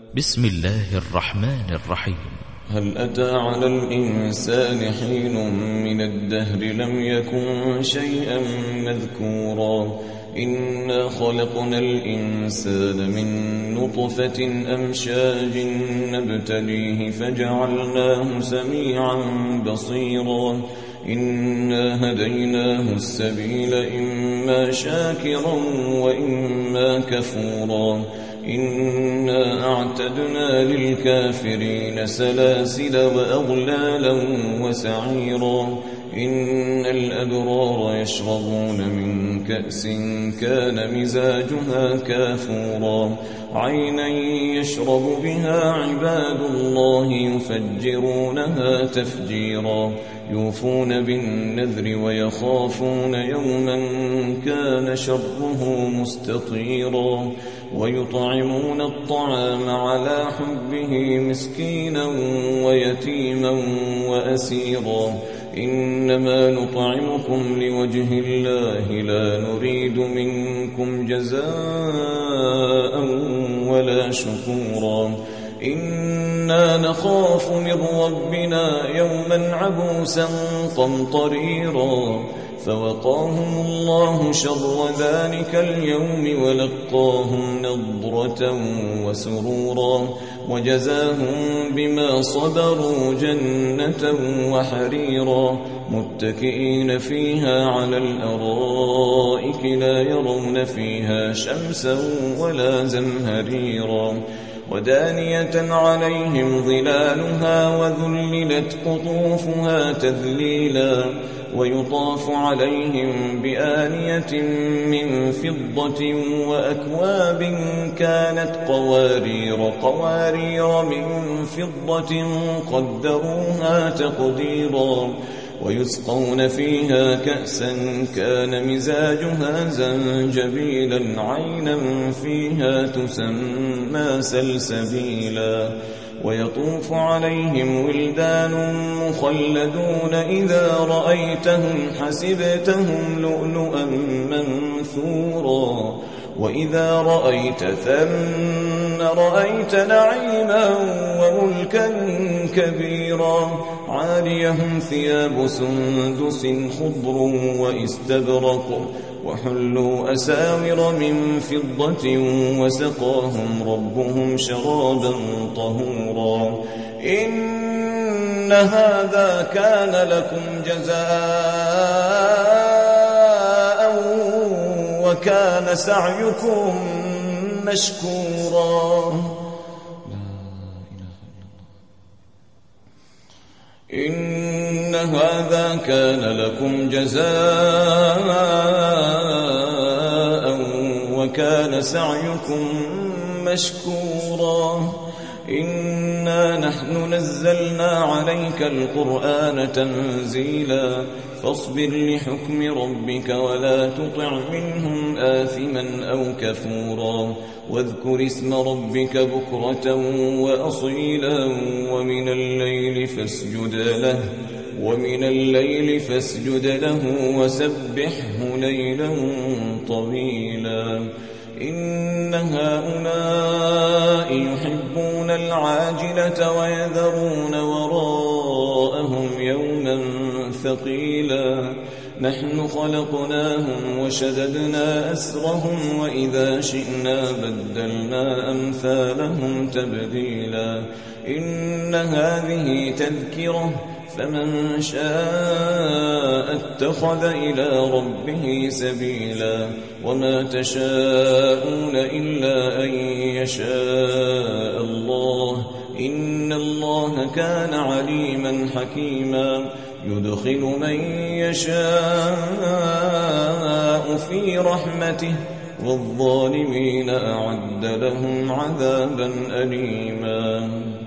بسم الله الرحمن الرحيم. هل أتى على الإنسان حين من الدهر لم يكن شيئا مذكورا إنا خلقنا الإنسان من نطفة أمشاج نبتليه فجعلناه سميعا بصيرا إنا هديناه السبيل إما شاكرا وإما كفورا إنا أعتدنا للكافرين سلاسل وأغلالا وسعيرا إن الأبرار يشربون من كأس كان مزاجها كافورا عينا يشرب بها عباد الله يفجرونها تفجيرا يوفون بالنذر ويخافون يوما كان شره مستطيرا ويطعمون الطعام على حبه مسكينا ويتيما وأسيرا إنما نطعمكم لوجه الله لا نريد منكم جزاء ولا شكورا إنا نخاف من ربنا يوما عبوسا قمطريرا فوقاهم الله شر ذلك اليوم ولقاهم نضرة وسرورا وجزاهم بما صبروا جنة وحريرا متكئين فيها على الأرائك لا يرون فيها شمسا ولا زمهريرا ودانية عليهم ظلالها وذللت قطوفها تذليلا ويطاف عليهم بآنية من فضة وأكواب كانت قوارير من فضة قدروها تقديرا ويسقون فيها كأسا كان مزاجها زنجبيلا عينا فيها تسمى سلسبيلا ويطوف عليهم ولدان مخلدون إذا رأيتهم حسبتهم لؤلؤا منثورا وإذا رأيت ثم رأيت نعيما وملكا كبيرا عاليهم ثياب سندس خضر وإستبرق وحلوا أساور من فضة وسقاهم ربهم شرابا طهورا إن هذا كان لكم جزاء وكان سعيكم مشكورا إن هذا كان لكم جزاء وكان سعيكم مشكورا إنا نحن نزلنا عليك القرآن تنزيلا فاصبر لحكم ربك ولا تطع منهم آثما أو كفورا واذكر اسم ربك بكرة وأصيلا ومن الليل فاسجد له وسبحه ليلا طويلا إن هؤلاء يحبون العاجلة ويذرون وراءهم يوما ثقيلا نحن خلقناهم وشددنا أسرهم وإذا شئنا بدلنا أمثالهم تبديلا إن هذه تذكرة فمن شاء اتخذ إلى ربه سبيلا وما تشاءون إلا أن يشاء الله إن الله كان عليما حكيما يدخل من يشاء في رحمته والظالمين أعد لهم عذابا أليما